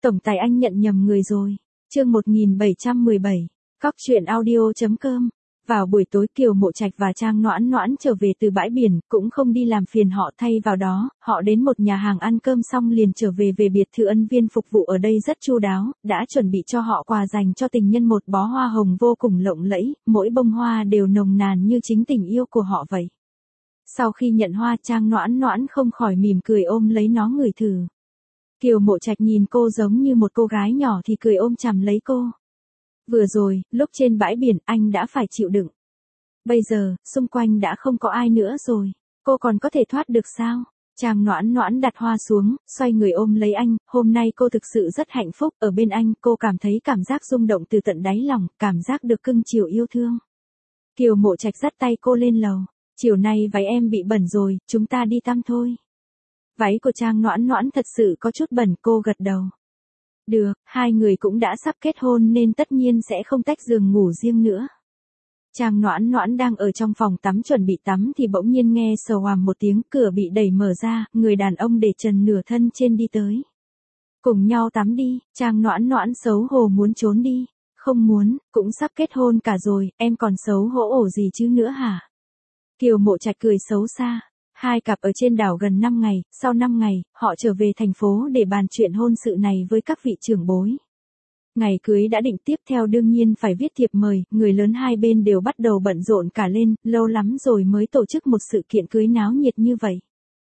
Tổng tài anh nhận nhầm người rồi. Chương 1717. Cóc truyện audio.com. Vào buổi tối Kiều Mộ Trạch và Trang Noãn Noãn trở về từ bãi biển, cũng không đi làm phiền họ, thay vào đó, họ đến một nhà hàng ăn cơm xong liền trở về biệt thự ân viên phục vụ ở đây rất chu đáo, đã chuẩn bị cho họ quà dành cho tình nhân một bó hoa hồng vô cùng lộng lẫy, mỗi bông hoa đều nồng nàn như chính tình yêu của họ vậy. Sau khi nhận hoa, Trang Noãn Noãn không khỏi mỉm cười ôm lấy nó ngửi thử. Kiều Mộ Trạch nhìn cô giống như một cô gái nhỏ thì cười ôm chầm lấy cô. Vừa rồi, lúc trên bãi biển anh đã phải chịu đựng. Bây giờ, xung quanh đã không có ai nữa rồi. Cô còn có thể thoát được sao? Trang Noãn Noãn đặt hoa xuống, xoay người ôm lấy anh. Hôm nay cô thực sự rất hạnh phúc. Ở bên anh, cô cảm thấy cảm giác rung động từ tận đáy lòng, cảm giác được cưng chiều yêu thương. Kiều Mộ Trạch dắt tay cô lên lầu. Chiều nay váy em bị bẩn rồi, chúng ta đi tắm thôi. Váy của Trang Noãn Noãn thật sự có chút bẩn, cô gật đầu. Được, hai người cũng đã sắp kết hôn nên tất nhiên sẽ không tách giường ngủ riêng nữa. Trang Noãn Noãn đang ở trong phòng tắm chuẩn bị tắm thì bỗng nhiên nghe sờ oàm một tiếng, cửa bị đẩy mở ra, người đàn ông để trần nửa thân trên đi tới. Cùng nhau tắm đi. Trang Noãn Noãn xấu hổ muốn trốn đi. Không muốn, cũng sắp kết hôn cả rồi, em còn xấu hổ ổ gì chứ nữa hả? Kiều Mộ Trạch cười xấu xa. Hai cặp ở trên đảo gần 5 ngày, sau 5 ngày, họ trở về thành phố để bàn chuyện hôn sự này với các vị trưởng bối. Ngày cưới đã định, tiếp theo đương nhiên phải viết thiệp mời, người lớn hai bên đều bắt đầu bận rộn cả lên, lâu lắm rồi mới tổ chức một sự kiện cưới náo nhiệt như vậy.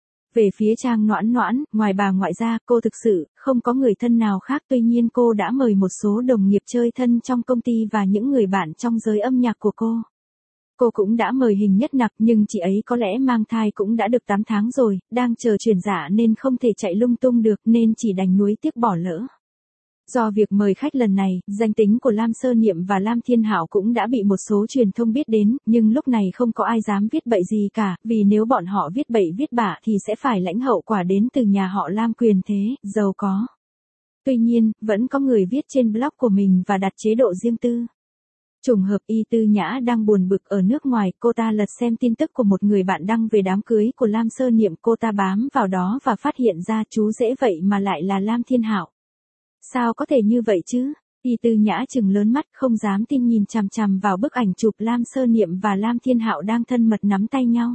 Về phía Trang Noãn Noãn, ngoài bà ngoại ra, cô thực sự không có người thân nào khác, tuy nhiên cô đã mời một số đồng nghiệp chơi thân trong công ty và những người bạn trong giới âm nhạc của cô. Cô cũng đã mời Hình Nhất Nặc, nhưng chị ấy có lẽ mang thai cũng đã được 8 tháng rồi, đang chờ chuyển dạ nên không thể chạy lung tung được nên chỉ đành nuối tiếc bỏ lỡ. Do việc mời khách lần này, danh tính của Lam Sơ Niệm và Lam Thiên Hạo cũng đã bị một số truyền thông biết đến, nhưng lúc này không có ai dám viết bậy gì cả, vì nếu bọn họ viết bậy viết bạ thì sẽ phải lãnh hậu quả đến từ nhà họ Lam quyền thế, giàu có. Tuy nhiên, vẫn có người viết trên blog của mình và đặt chế độ riêng tư. Trùng hợp Y Tư Nhã đang buồn bực ở nước ngoài, cô ta lật xem tin tức của một người bạn đăng về đám cưới của Lam Sơ Niệm, cô ta bám vào đó và phát hiện ra chú rể vậy mà lại là Lam Thiên Hạo. Sao có thể như vậy chứ? Y Tư Nhã trừng lớn mắt không dám tin nhìn chằm chằm vào bức ảnh chụp Lam Sơ Niệm và Lam Thiên Hạo đang thân mật nắm tay nhau.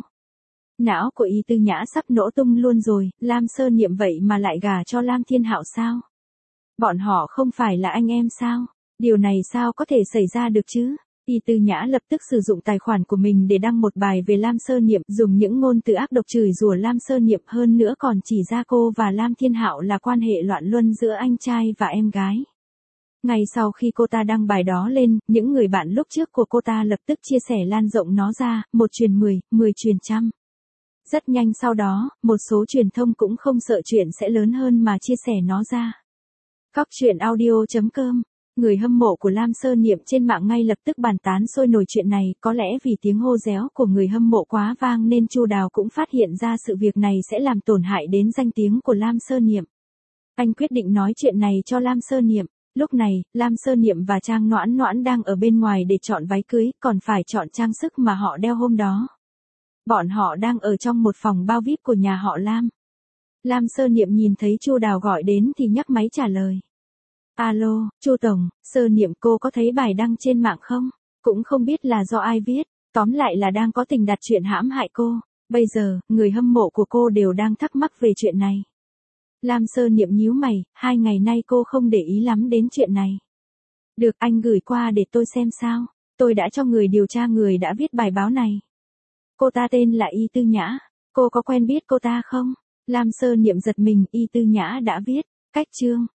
Não của Y Tư Nhã sắp nổ tung luôn rồi, Lam Sơ Niệm vậy mà lại gả cho Lam Thiên Hạo sao? Bọn họ không phải là anh em sao? Điều này sao có thể xảy ra được chứ? Y Tư Nhã lập tức sử dụng tài khoản của mình để đăng một bài về Lam Sơ Niệm, dùng những ngôn từ ác độc chửi rủa Lam Sơ Niệm, hơn nữa còn chỉ ra cô và Lam Thiên Hạo là quan hệ loạn luân giữa anh trai và em gái. Ngay sau khi cô ta đăng bài đó lên, những người bạn lúc trước của cô ta lập tức chia sẻ lan rộng nó ra, 1 truyền 10, 10 truyền trăm. Rất nhanh sau đó, một số truyền thông cũng không sợ chuyện sẽ lớn hơn mà chia sẻ nó ra. Cóc truyện audio.com. Người hâm mộ của Lam Sơ Niệm trên mạng ngay lập tức bàn tán sôi nổi chuyện này, có lẽ vì tiếng hô réo của người hâm mộ quá vang nên Chu Đào cũng phát hiện ra sự việc này sẽ làm tổn hại đến danh tiếng của Lam Sơ Niệm. Anh quyết định nói chuyện này cho Lam Sơ Niệm. Lúc này, Lam Sơ Niệm và Trang Noãn Noãn đang ở bên ngoài để chọn váy cưới, còn phải chọn trang sức mà họ đeo hôm đó. Bọn họ đang ở trong một phòng bao VIP của nhà họ Lam. Lam Sơ Niệm nhìn thấy Chu Đào gọi đến thì nhấc máy trả lời. Alo, Chu Tổng, Sơ Niệm cô có thấy bài đăng trên mạng không? Cũng không biết là do ai viết, tóm lại là đang có tình đặt chuyện hãm hại cô. Bây giờ, người hâm mộ của cô đều đang thắc mắc về chuyện này. Lam Sơ Niệm nhíu mày, 2 ngày nay cô không để ý lắm đến chuyện này. Được, anh gửi qua để tôi xem sao. Tôi đã cho người điều tra người đã viết bài báo này. Cô ta tên là Y Tư Nhã. Cô có quen biết cô ta không? Lam Sơ Niệm giật mình, Y Tư Nhã đã viết cách chương.